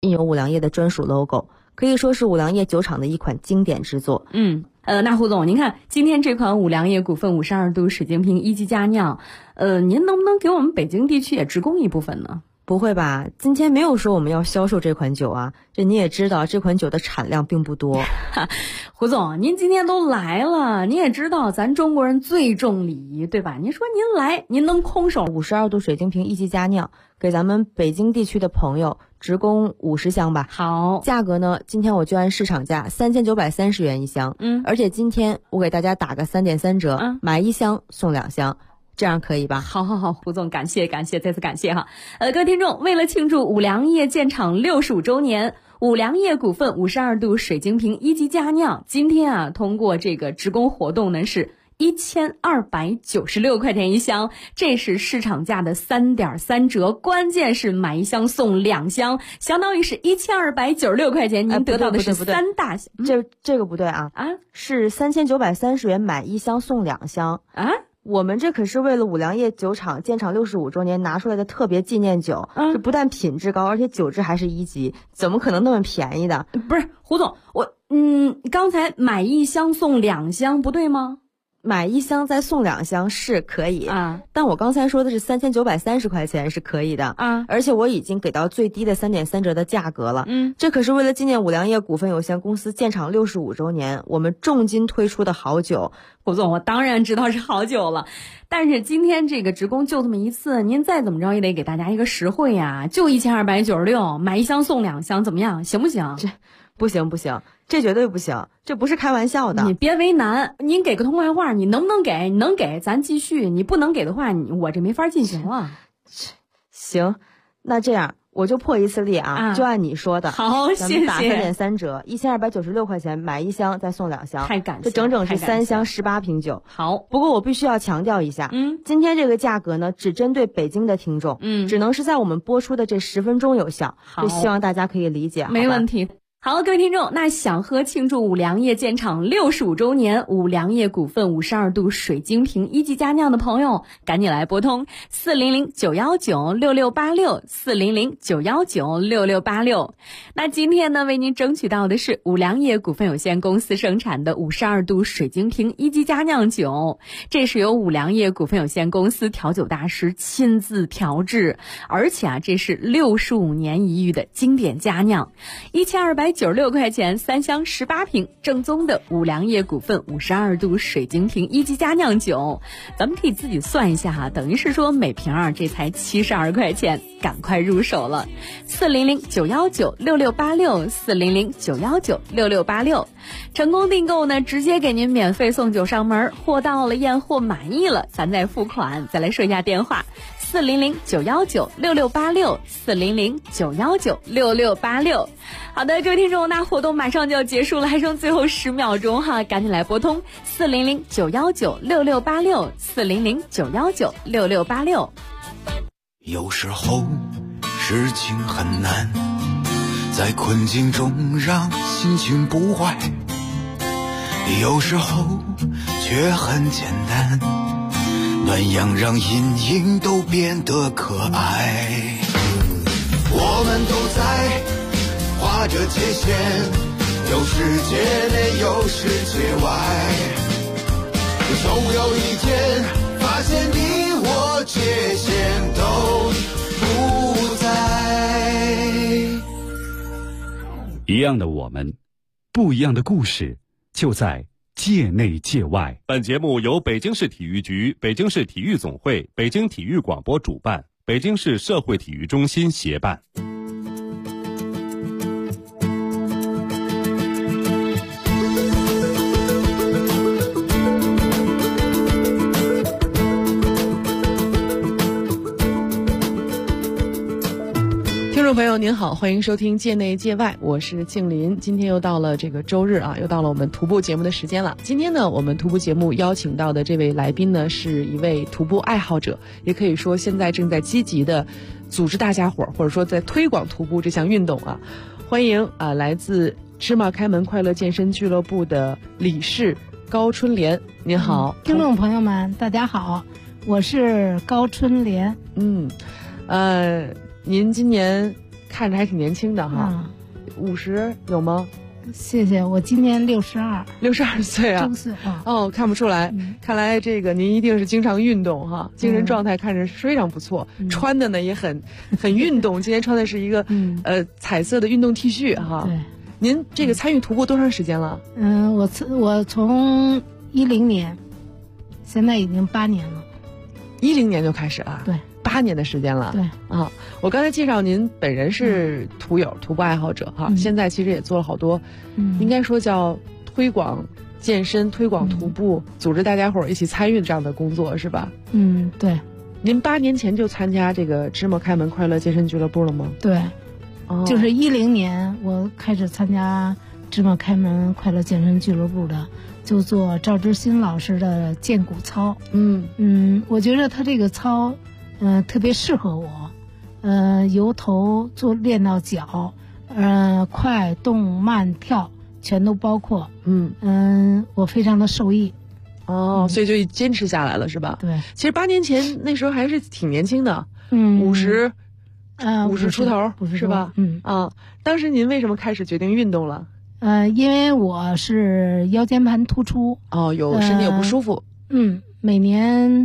印有五粮液的专属 logo， 可以说是五粮液酒厂的一款经典之作。 那胡总，您看今天这款五粮液股份52度水晶瓶一级佳酿，您能不能给我们北京地区也直供一部分呢？ 不会吧，今天没有说我们要销售这款酒啊，这你也知道这款酒的产量并不多。 胡总，您今天都来了，你也知道咱中国人最重礼仪，对吧？您说您来，您能空手 52度水晶瓶一级佳酿给咱们北京地区的朋友直供50箱吧。 好， 价格呢，今天我就按市场价3930元一箱，而且今天我给大家打个3.3折，买1箱送2箱。这样可以吧？ 好，胡总，感谢，再次感谢哈。各位听众，为了庆祝五粮液建厂65周年，五粮液股份52度水晶瓶一级佳酿，今天啊，通过这个直供活动呢是1296块钱一箱，这是市场价的3.3折，关键是买1箱送2箱，相当于是1296块钱，您得到的是3大箱。 这个不对啊，是3930元买1箱送2箱啊。我们这可是为了五粮液酒厂建厂65周年拿出来的特别纪念酒，这不但品质高，而且酒质还是1级，怎么可能那么便宜的？ 不是，胡总，刚才买1箱送2箱不对吗？ 买1箱再送2箱是可以啊，但我刚才说的是3930块钱是可以的啊，而且我已经给到最低的3.3折的价格了。这可是为了纪念五粮液股份有限公司建厂65周年，我们重金推出的好酒。 胡总，我当然知道是好酒了，但是今天这个直供就这么一次，您再怎么着也得给大家一个实惠呀，就1296，买1箱送2箱，怎么样？行不行？ 这不行，这绝对不行，这不是开玩笑的。 你别为难，您给个痛快话，你能不能给？你能给咱继续，你不能给的话，我这没法进行了。 行，那这样我就破一次例啊，就按你说的。 好，谢谢。 咱们打3.3折，1296块钱买1箱再送2箱， 太感谢， 这整整是3箱18瓶酒。 好， 不过我必须要强调一下，今天这个价格呢，只针对北京的听众，只能是在我们播出的这10分钟有效，就希望大家可以理解。 没问题。好，各位听众，那想喝庆祝五粮液建厂65周年五粮液股份52度水晶瓶一级佳酿的朋友，赶紧来拨通400-919-6686，400-919-6686。那今天呢，为您争取到的是五粮液股份有限公司生产的52度水晶瓶一级佳酿酒，这是由五粮液股份有限公司调酒大师亲自调制，而且啊，这是65年一遇的经典佳酿，1296块钱3箱18瓶，正宗的五粮液股份52度水晶瓶一级佳酿酒，咱们可以自己算一下哈，等于是说每瓶这才72块钱，赶快入手了。400-919-6686，400-919-6686，成功订购呢，直接给您免费送酒上门，货到了验货满意了，咱再付款。再来说一下电话：400-919-6686，400-919-6686。好的，各位听众，那活动马上就要结束了，还剩最后10秒钟哈，赶紧来拨通400-919-6686，400-919-6686。 有时候事情很难，在困境中让心情不坏，有时候却很简单，暖阳让阴影都变得可爱。我们都在画着界限，有世界内有世界外，总有一天发现你我界限都不在。 一样的我们，不一样的故事，就在界内界外。 本节目由北京市体育局、北京市体育总会、北京体育广播主办，北京市社会体育中心协办。 听众朋友您好，欢迎收听界内界外，我是静林。今天又到了这个周日啊，又到了我们徒步节目的时间了。今天呢，我们徒步节目邀请到的这位来宾呢，是一位徒步爱好者，也可以说现在正在积极的组织大家伙，或者说在推广徒步这项运动啊。欢迎来自芝麻开门快乐健身俱乐部的理事高春莲，您好。 听众朋友们大家好，我是高春莲。 您今年看着还挺年轻的哈。50有吗？ 谢谢，我今年62 岁啊， 周岁啊。 哦，看不出来，看来这个您一定是经常运动哈，精神状态看着非常不错，穿的呢也很运动。今天穿的是一个彩色的运动 T 恤哈。 对， 您这个参与徒步多长时间了？ 我从10年，现在已经8年了。 10年就开始了？ 对 ，8年的时间了。 对啊，我刚才介绍您本人是徒友、徒步爱好者哈，现在其实也做了好多，应该说叫推广健身、推广徒步，组织大家伙儿一起参与这样的工作是吧？ 对。 您8年前就参加这个芝麻开门快乐健身俱乐部了吗？ 对，就是10年我开始参加芝麻开门快乐健身俱乐部的。就做赵之新老师的健骨操，我觉得他这个操，特别适合我，由头练到脚，快动慢跳全都包括，我非常的受益。 所以就坚持下来了是吧？ 对， 其实8年前那时候还是挺年轻的，50出头是吧？当时您为什么开始决定运动了？ 因为我是腰间盘突出， 有身体有不舒服。 每年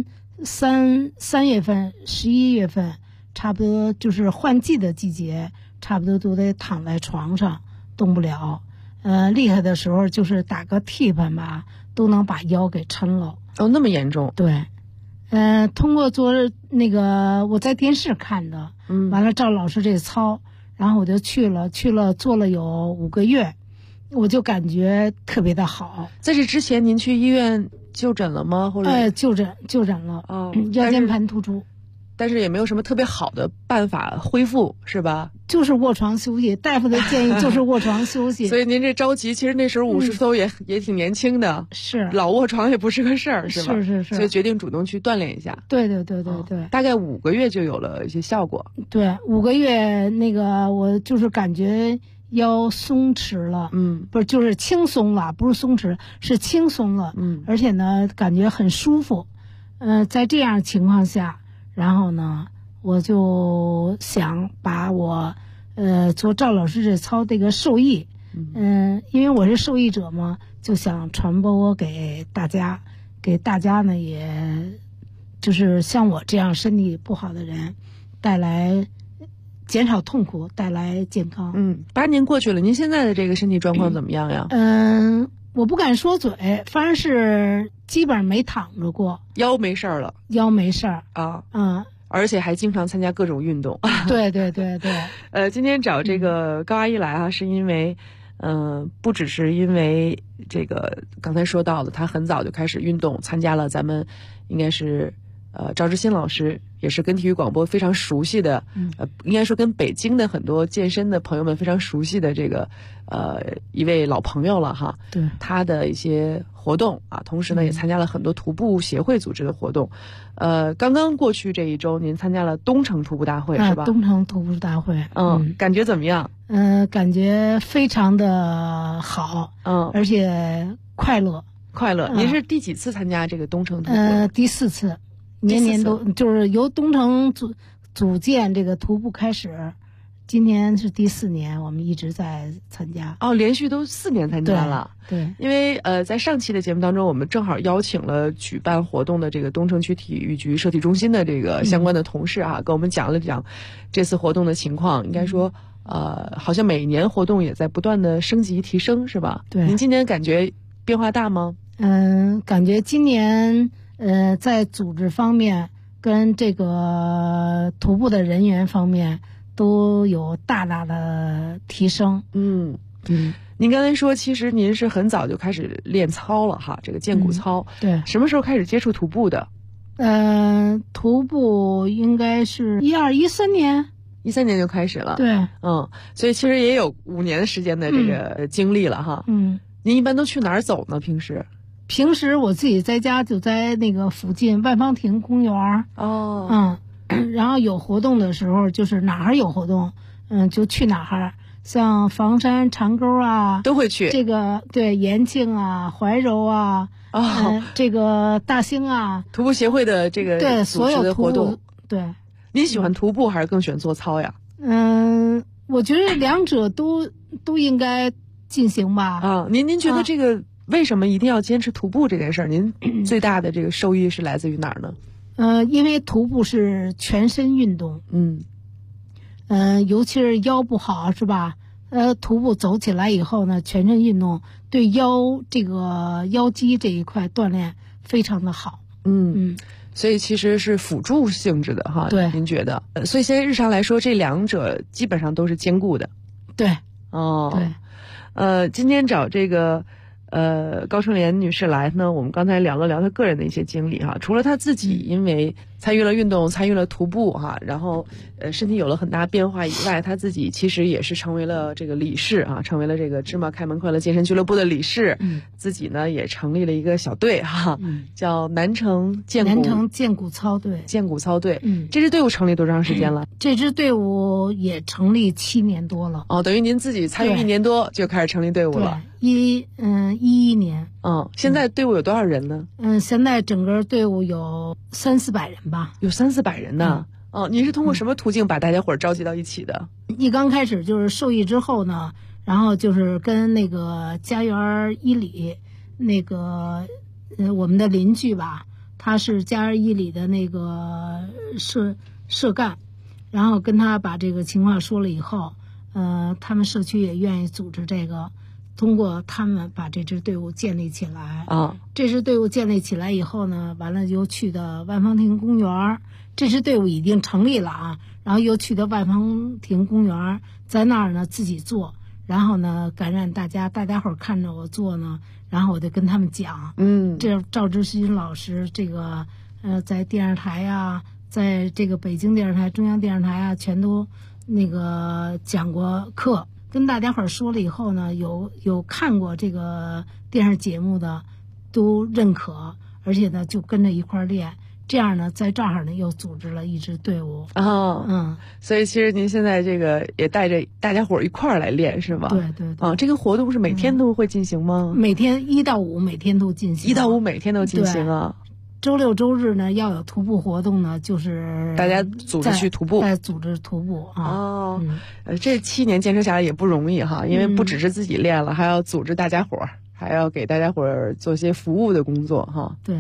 3月份、11月份，差不多就是换季的季节，差不多都得躺在床上动不了。厉害的时候就是打个替盘吧，都能把腰给抻了。 那么严重？ 对。通过做那个我在电视看的，完了赵老师这操，然后我就去了做了有5个月。我就感觉特别的好。 在这之前您去医院就诊了吗？或者就诊了。腰间盘突出， 但是也没有什么特别好的办法恢复是吧？ 就是卧床休息，大夫的建议就是卧床休息。 所以您这着急，其实那时候50多也挺年轻的， 是老卧床也不是个事儿是吧？ 是。 所以决定主动去锻炼一下。 对。 大概5个月就有了一些效果。 对，5个月那个我就是感觉腰松弛了，不是就是轻松了，不是松弛，是轻松了，而且呢感觉很舒服。在这样情况下，然后呢我就想把我做赵老师这操这个受益，因为我是受益者嘛，就想传播给大家呢，也就是像我这样身体不好的人带来减少痛苦，带来健康。 8年过去了，您现在的这个身体状况怎么样呀？ 我不敢说嘴，反正是基本上没躺着过。 腰没事儿了？ 腰没事儿啊。而且还经常参加各种运动。 对。 今天找这个高阿姨来啊，是因为不只是因为这个刚才说到的，她很早就开始运动，参加了咱们应该是赵之新老师也是跟体育广播非常熟悉的，应该说跟北京的很多健身的朋友们非常熟悉的这个一位老朋友了哈。 对， 他的一些活动啊，同时呢也参加了很多徒步协会组织的活动。刚刚过去这一周，您参加了东城徒步大会是吧？ 东城徒步大会， 感觉怎么样？ 感觉非常的好，而且快乐。 您是第几次参加这个东城徒步？ 第4次。年年都就是由东城组建这个徒步开始，今年是第4年，我们一直在参加。 连续都4年参加了。 对， 因为在上期的节目当中，我们正好邀请了举办活动的这个东城区体育局社体中心的这个相关的同事跟我们讲了讲这次活动的情况。应该说好像每年活动也在不断的升级提升是吧？ 对。 您今年感觉变化大吗？ 感觉今年在组织方面跟这个徒步的人员方面都有大大的提升。 您刚才说其实您是很早就开始练操了哈，这个健骨操。 对。 什么时候开始接触徒步的？ 徒步应该是13年。 13年就开始了。 对。 所以其实也有5年的时间的这个经历了哈。您一般都去哪儿走呢？平时我自己在家就在那个附近万芳亭公园。然后有活动的时候就是哪儿有活动就去哪儿，像房山长沟啊都会去。 这个对延庆啊怀柔啊这个大兴啊， 徒步协会的这个对组织的活动。 对。 您喜欢徒步还是更喜欢做操呀？ 我觉得两者都应该进行吧。 啊，您觉得这个为什么一定要坚持徒步这件事儿？您最大的这个受益是来自于哪儿呢？ 因为徒步是全身运动，尤其是腰不好是吧？徒步走起来以后呢，全身运动对腰肌这一块锻炼非常的好。 所以其实是辅助性质的哈。 对， 您觉得？所以现在日常来说，这两者基本上都是兼顾的。 对。 对。今天找这个高春莲女士来呢，我们刚才聊了聊她个人的一些经历哈。除了她自己因为参与了运动，参与了徒步哈，然后身体有了很大变化以外，她自己其实也是成为了这个理事啊，成为了这个芝麻开门快乐健身俱乐部的理事。自己呢也成立了一个小队哈，叫南城健骨操队。 健骨操队。这支队伍成立多长时间了？ 这支队伍也成立7年多了。 哦，等于您自己参与1年多就开始成立队伍了。 11年。 现在队伍有多少人呢？ 现在整个队伍有300-400人吧。 有300-400人呢。您是通过什么途径把大家伙召集到一起的？ 一刚开始就是受益之后呢，然后就是跟那个家园医里那个我们的邻居吧，他是家园医里的那个社干，然后跟他把这个情况说了以后，他们社区也愿意组织这个，通过他们把这支队伍建立起来。这支队伍建立起来以后呢，完了又去的万方亭公园，这支队伍已经成立了啊，然后又去的万方亭公园，在那儿呢自己做，然后呢感染大家伙儿看着我做呢，然后我就跟他们讲，这赵志新老师这个在电视台啊，在这个北京电视台、中央电视台啊，全都那个讲过课，跟大家伙儿说了以后呢，有看过这个电视节目的都认可，而且呢就跟着一块儿练。这样呢，在这儿呢又组织了一支队伍。 所以其实您现在这个也带着大家伙儿一块儿来练是吧？ 对。 这个活动是每天都会进行吗？ 每天1到5每天都进行。 1到5每天都进行啊。 周六周日呢要有徒步活动呢，就是大家组织去徒步。 再组织徒步啊。 这7年坚持下来也不容易哈，因为不只是自己练了，还要组织大家伙儿。还要给大家伙儿做些服务的工作哈。 对。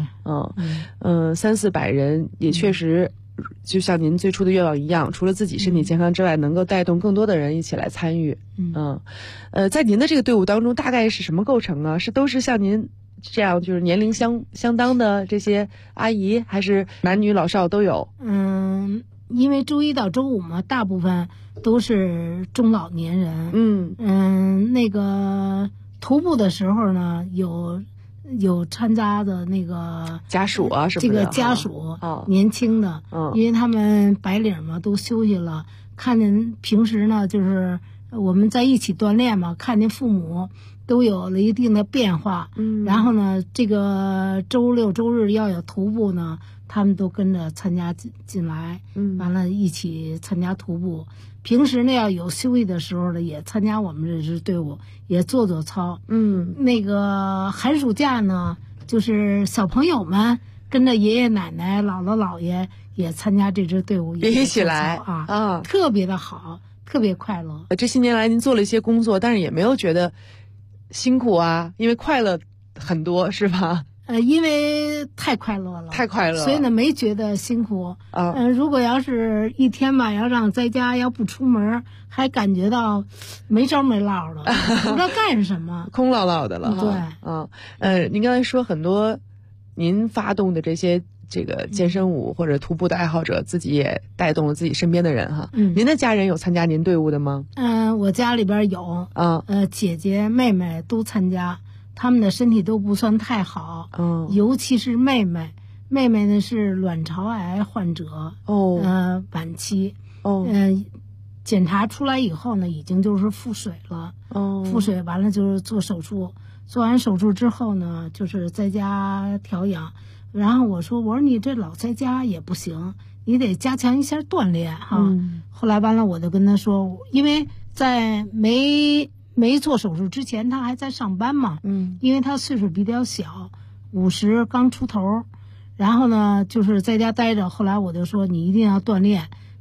300-400人也确实就像您最初的愿望一样，除了自己身体健康之外，能够带动更多的人一起来参与。在您的这个队伍当中大概是什么构成呢？都是像您这样就是年龄相当的这些阿姨，还是男女老少都有？ 因为周1到周5嘛，大部分都是中老年人。那个徒步的时候呢，有参加的那个家属啊什么的， 这个家属年轻的，因为他们白领嘛都休息了，看见平时呢就是我们在一起锻炼嘛，看见父母都有了一定的变化。然后呢，这个周六周日要有徒步呢，他们都跟着参加进来，完了一起参加徒步。平时呢要有休息的时候呢，也参加我们这支队伍，也做操。那个寒暑假呢，就是小朋友们跟着爷爷奶奶、姥姥姥爷也参加这支队伍， 也一起来特别的好，特别快乐。 这些年来您做了一些工作，但是也没有觉得辛苦啊，因为快乐很多是吧？ 因为太快乐了，所以呢没觉得辛苦。如果要是一天吧，要让在家要不出门，还感觉到没着没落的，不知道干什么， 空落落的了。对，您刚才说很多，您发动的这些这个健身舞或者徒步的爱好者，自己也带动了自己身边的人哈。您的家人有参加您队伍的吗？ 我家里边有姐姐妹妹都参加。他们的身体都不算太好，尤其是妹妹呢是卵巢癌患者，晚期，检查出来以后呢，已经就是腹水了，腹水完了就是做手术，做完手术之后呢，就是在家调养。然后我说你这老在家也不行，你得加强一下锻炼哈。后来完了我就跟他说，因为在没做手术之前，他还在上班嘛。因为他岁数比较小，50刚出头，然后呢就是在家待着。后来我就说你一定要锻炼，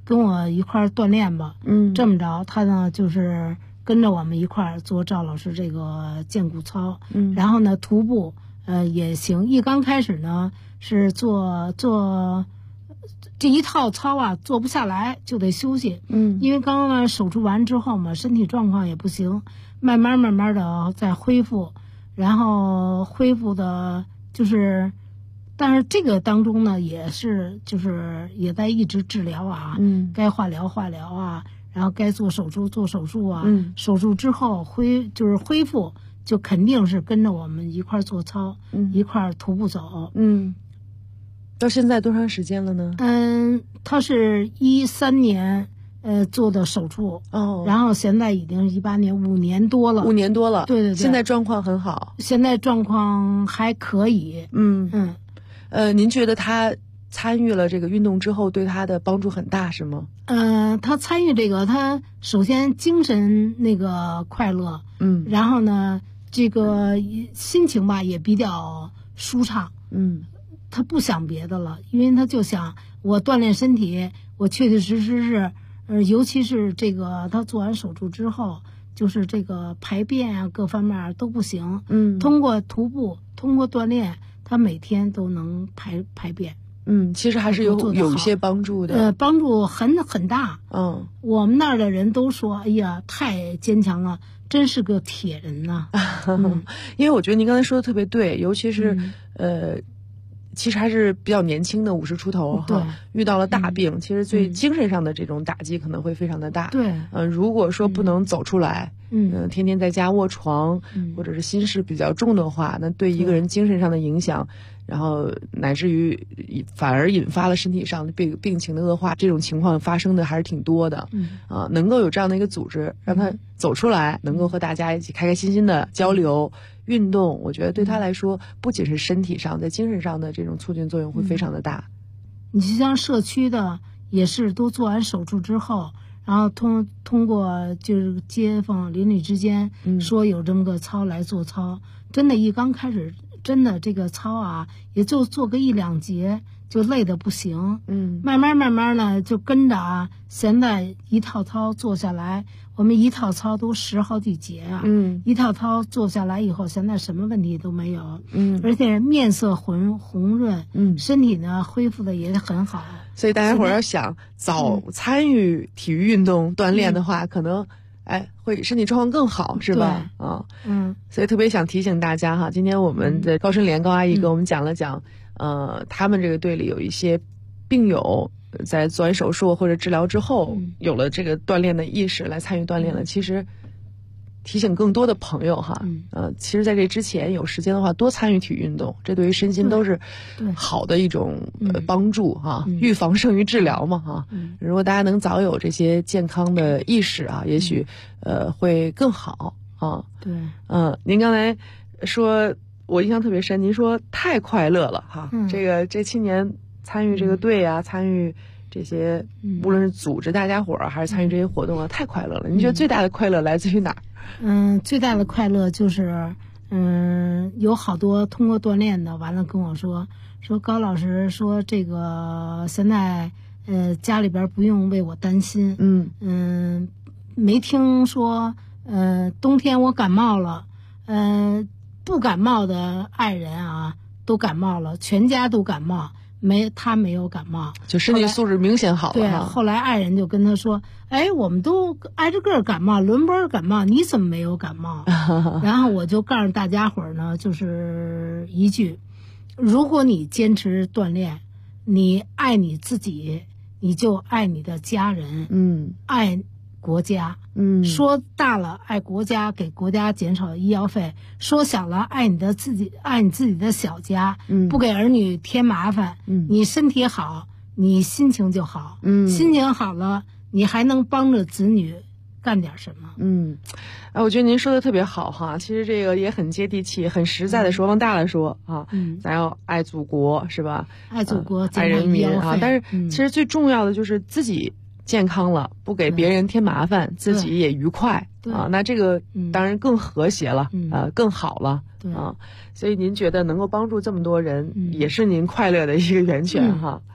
跟我一块儿锻炼吧。这么着，他呢就是跟着我们一块儿做赵老师这个健骨操。然后呢徒步也行。一刚开始呢是做这一套操啊，做不下来就得休息。因为刚刚手术完之后嘛，身体状况也不行，慢慢的再恢复，然后恢复的就是。但是这个当中呢，也是就是也在一直治疗啊，该化疗啊，然后该做手术啊，手术之后恢复，就肯定是跟着我们一块做操，一块徒步走。 到现在多长时间了呢？ 他是13年做的手术，然后现在已经是18年，5年多了。 5年多了， 对。 现在状况很好， 现在状况还可以。 您觉得他参与了这个运动之后，对他的帮助很大是吗？ 他参与这个，他首先精神那个快乐，然后呢，这个心情吧也比较舒畅，他不想别的了，因为他就想我锻炼身体，我确确实实是，尤其是这个他做完手术之后，就是这个排便啊各方面都不行，通过徒步，通过锻炼。他每天都能排便， 其实还是有一些帮助的， 帮助很大。我们那儿的人都说，哎呀，太坚强了，真是个铁人呐。 因为我觉得您刚才说的特别对，尤其是其实还是比较年轻的50出头哈，遇到了大病，其实对精神上的这种打击可能会非常的大。 对， 如果说不能走出来，天天在家卧床，或者是心事比较重的话，那对一个人精神上的影响，然后乃至于反而引发了身体上的病情的恶化，这种情况发生的还是挺多的。能够有这样的一个组织让他走出来，能够和大家一起开开心心的交流。运动，我觉得对他来说，不仅是身体上，在精神上的这种促进作用会非常的大。 你就像社区的，也是都做完手术之后，然后通过就是街坊邻里之间说有这么个操来做操，真的，一刚开始，真的这个操啊，也就做个1-2节就累得不行。慢慢呢就跟着啊，现在一套操做下来。我们一套操都10好几节啊，一套操做下来以后，现在什么问题都没有，而且面色红润，身体呢恢复的也很好。 所以大家伙儿要想早参与体育运动锻炼的话，可能会身体状况更好，是吧？所以特别想提醒大家哈，今天我们的高春莲高阿姨给我们讲了讲，他们这个队里有一些病友。在做完手术或者治疗之后，有了这个锻炼的意识来参与锻炼了。其实提醒更多的朋友哈，其实在这之前有时间的话，多参与体育运动，这对于身心都是好的一种帮助哈。预防胜于治疗嘛哈。如果大家能早有这些健康的意识啊，也许会更好啊。 对， 您刚才说，我印象特别深，您说太快乐了哈。这7年。参与这个队啊，参与这些，无论是组织大家伙儿，还是参与这些活动啊，太快乐了。你觉得最大的快乐来自于哪儿？ 最大的快乐就是，有好多通过锻炼的，完了跟我说高老师说这个现在家里边不用为我担心，没听说冬天我感冒了，不感冒的爱人啊都感冒了，全家都感冒。他没有感冒， 就身体素质明显好了。 对，后来爱人就跟他说：“我们都挨着个感冒，轮播感冒，你怎么没有感冒？”然后我就告诉大家伙儿呢，就是一句：如果你坚持锻炼，你爱你自己，你就爱你的家人，爱国家。说大了爱国家，给国家减少医药费；说小了爱你自己的小家，不给儿女添麻烦。你身体好，你心情就好，心情好了，你还能帮着子女干点什么。 我觉得您说的特别好哈，其实这个也很接地气，很实在的说，往大了说啊，咱要爱祖国是吧？ 爱祖国， 爱人民啊。但是其实最重要的就是自己健康了，不给别人添麻烦，自己也愉快啊，那这个当然更和谐了，更好了啊。所以您觉得能够帮助这么多人，也是您快乐的一个源泉哈。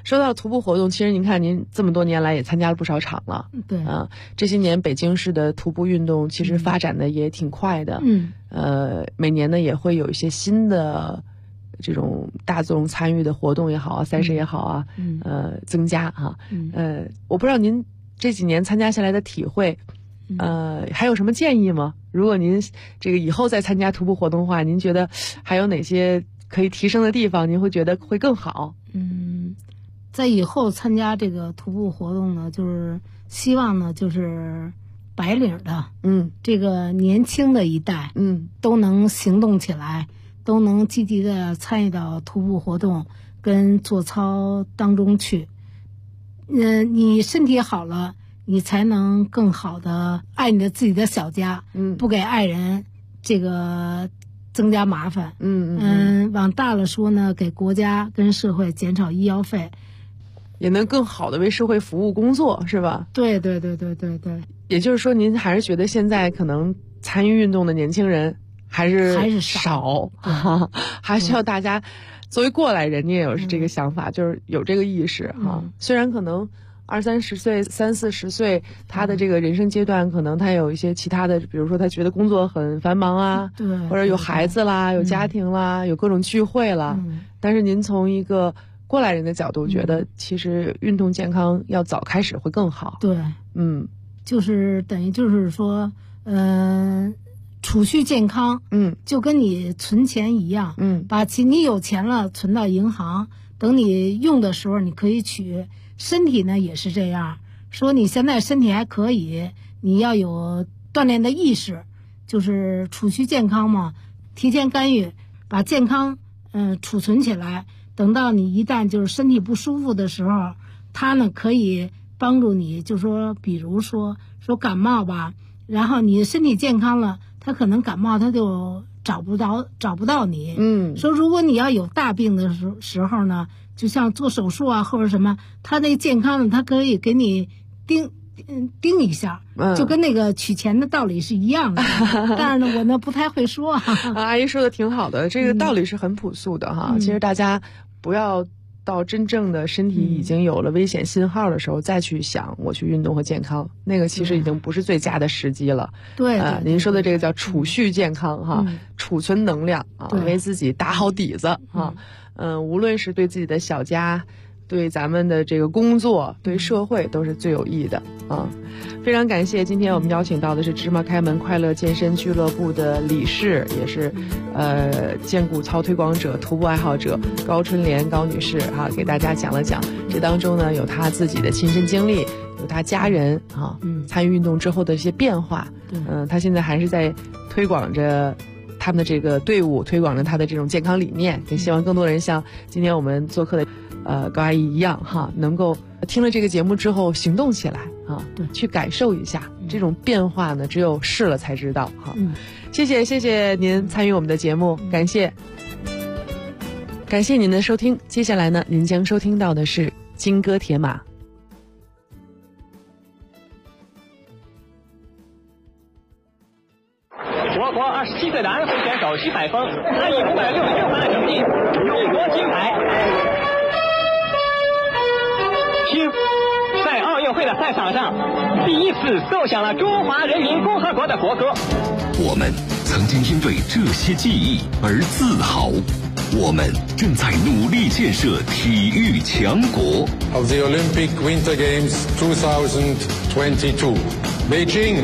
说到徒步活动，其实您看您这么多年来也参加了不少场了。 对啊，这些年北京市的徒步运动其实发展的也挺快的。每年呢也会有一些新的这种大众参与的活动也好啊，赛事也好啊，增加哈。我不知道您这几年参加下来的体会，还有什么建议吗？如果您这个以后再参加徒步活动的话，您觉得还有哪些可以提升的地方？您会觉得会更好？ 在以后参加这个徒步活动呢，就是希望呢，就是白领的，这个年轻的一代，都能行动起来，都能积极的参与到徒步活动跟做操当中去。你身体好了，你才能更好的爱你的自己的小家，不给爱人这个增加麻烦。往大了说呢，给国家跟社会减少医药费， 也能更好的为社会服务工作，是吧？ 对。 也就是说，您还是觉得现在可能参与运动的年轻人还是少，还需要大家作为过来人，你也有这个想法，就是有这个意识哈。虽然可能20-30岁、30-40岁，他的这个人生阶段，可能他有一些其他的，比如说他觉得工作很繁忙啊，或者有孩子啦，有家庭啦，有各种聚会啦。但是您从一个过来人的角度，觉得其实运动健康要早开始会更好。 对，就是等于就是说，储蓄健康，就跟你存钱一样，把你有钱了存到银行，等你用的时候你可以取。身体呢也是这样，说你现在身体还可以，你要有锻炼的意识，就是储蓄健康嘛，提前干预，把健康储存起来，等到你一旦就是身体不舒服的时候，它呢可以帮助你，就说比如说感冒吧，然后你身体健康了，它可能感冒它就找不到你。说如果你要有大病的时候呢，就像做手术啊或者什么，它那健康的它可以给你盯一下，就跟那个取钱的道理是一样的。但是呢，我呢不太会说。 阿姨说的挺好的，这个道理是很朴素的哈。其实大家不要到真正的身体已经有了危险信号的时候，再去想我去运动和健康，那个其实已经不是最佳的时机了。 对， 您说的这个叫储蓄健康哈，储存能量啊，为自己打好底子啊。无论是对自己的小家，对咱们的这个工作，对社会都是最有益的啊！非常感谢，今天我们邀请到的是芝麻开门快乐健身俱乐部的理事，也是健骨操推广者、徒步爱好者高春莲高女士哈，给大家讲了讲这当中呢有她自己的亲身经历，有她家人啊参与运动之后的一些变化。她现在还是在推广着他们的这个队伍，推广着他的这种健康理念，也希望更多人像今天我们做客的高阿姨一样哈，能够听了这个节目之后行动起来啊，去感受一下这种变化呢，只有试了才知道哈。谢谢您参与我们的节目，感谢您的收听。接下来呢，您将收听到的是金戈铁马。 我国27岁的安徽选手徐海峰，他以566分的成绩勇夺金牌。听，在奥运会的赛场上，第一次奏响了中华人民共和国的国歌。 我们曾经因为这些记忆而自豪，我们正在努力建设体育强国。 Of the Olympic Winter Games 2022, Beijing。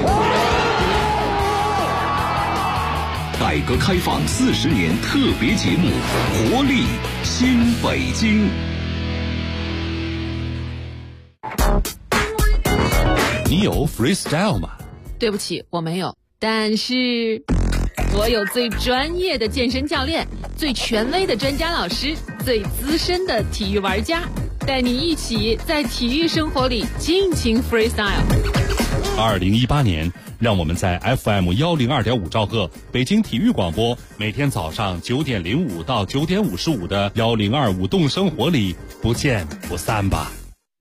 改革开放40年特别节目，活力新北京。 你有 freestyle 吗？ 对不起，我没有。但是我有最专业的健身教练，最权威的专家老师，最资深的体育玩家，带你一起在体育生活里尽情 freestyle。 2018年，让我们在 FM102.5兆赫北京体育广播，每天早上9点05到9点55的102舞动生活里不见不散吧。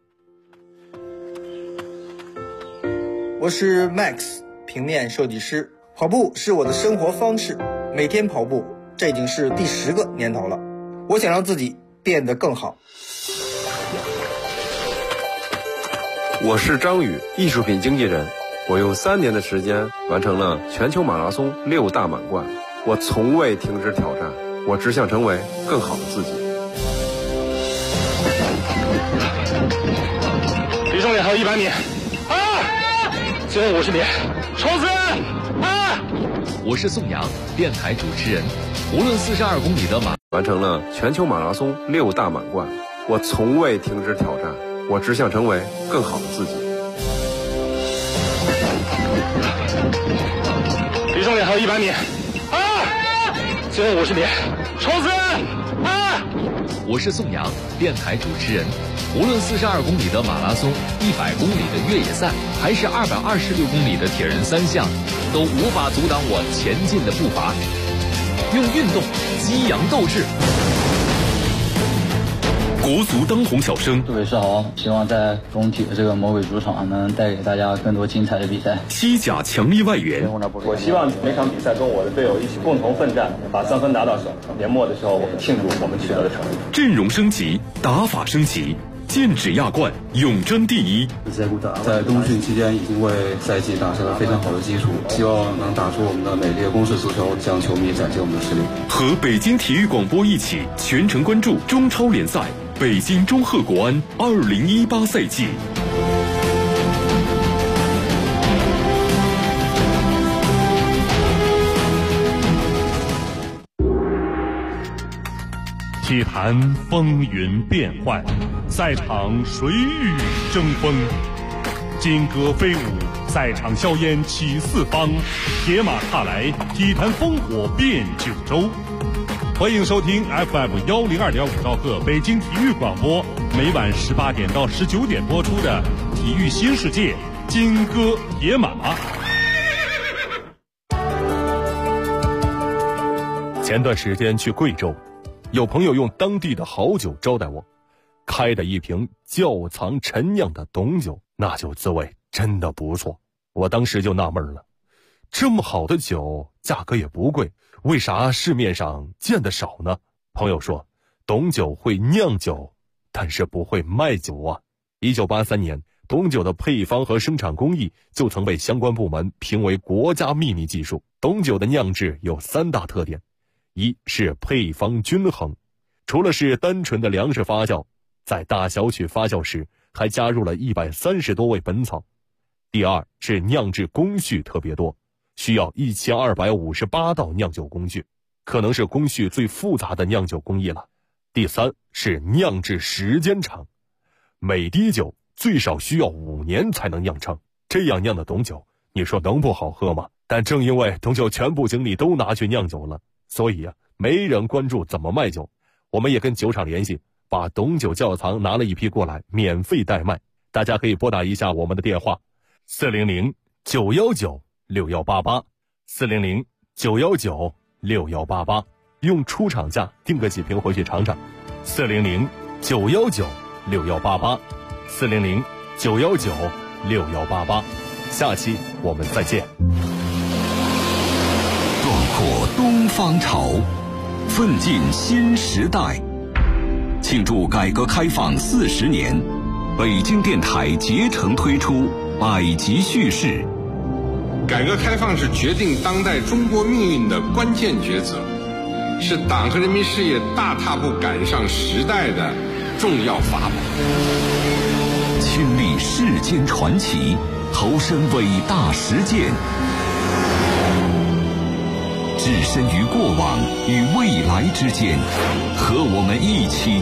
我是 Max， 平面设计师。跑步是我的生活方式，每天跑步，这已经是第10个年头了。我想让自己变得更好。 我是张宇，艺术品经纪人。我用3年的时间完成了全球马拉松6大满贯。我从未停止挑战，我只想成为更好的自己。 离终点还有100米，最后50米，冲刺！ 我是宋阳，电台主持人。无论42公里的马， 完成了全球马拉松6大满贯。我从未停止挑战，我只想成为更好的自己。 离终点还有100米，最后50米，冲刺！ 我是宋阳，电台主持人。无论42公里的马拉松、100公里的越野赛，还是226公里的铁人3项，都无法阻挡我前进的步伐。用运动激扬斗志。 国足当红小生， 各位是好，希望在中体的这个魔鬼主场能带给大家更多精彩的比赛。 西甲强力外援， 我希望每场比赛跟我的队友一起共同奋战，把3分拿到手。年末的时候，我们庆祝我们取得的成绩。 阵容升级，打法升级，剑指亚冠，永争第一。 在冬训期间已经为赛季打下了非常好的基础，希望能打出我们的美丽的攻势足球，向球迷展现我们的实力。 和北京体育广播一起全程关注中超联赛北京中赫国安2018赛季。 体坛风云变幻，赛场水雨争锋，金戈飞舞，赛场硝烟起四方，铁马踏来，体坛烽火遍九州。欢迎收听 FM 102.5兆赫北京体育广播，每晚18点到19点播出的《体育新世界》金戈铁马。前段时间去贵州，有朋友用当地的好酒招待我，开的一瓶窖藏陈酿的董酒，那酒滋味真的不错。我当时就纳闷了，这么好的酒价格也不贵，为啥市面上见得少呢？朋友说，董酒会酿酒，但是不会卖酒啊。1983年，董酒的配方和生产工艺就曾被相关部门评为国家秘密技术。董酒的酿制有3大特点，一是配方均衡，除了是单纯的粮食发酵，在大小曲发酵时还加入了130多味本草。第二是酿制工序特别多，需要1258道酿酒工序，可能是工序最复杂的酿酒工艺了。第三是酿制时间长，每滴酒最少需要5年才能酿成，这样酿的董酒，你说能不好喝吗？但正因为董酒全部精力都拿去酿酒了，所以没人关注怎么卖酒。我们也跟酒厂联系，把董酒窖藏拿了一批过来，免费代卖。大家可以拨打一下我们的电话400-919-6188 400-919-6188，用出厂价订个几瓶回去尝尝。400-919-6188 400-919-6188。下期我们再见。 壮阔东方潮，奋进新时代。庆祝改革开放40年，北京电台竭诚推出百集叙事。 改革开放是决定当代中国命运的关键抉择，是党和人民事业大踏步赶上时代的重要法宝。 亲历世间传奇，投身伟大实践，置身于过往与未来之间，和我们一起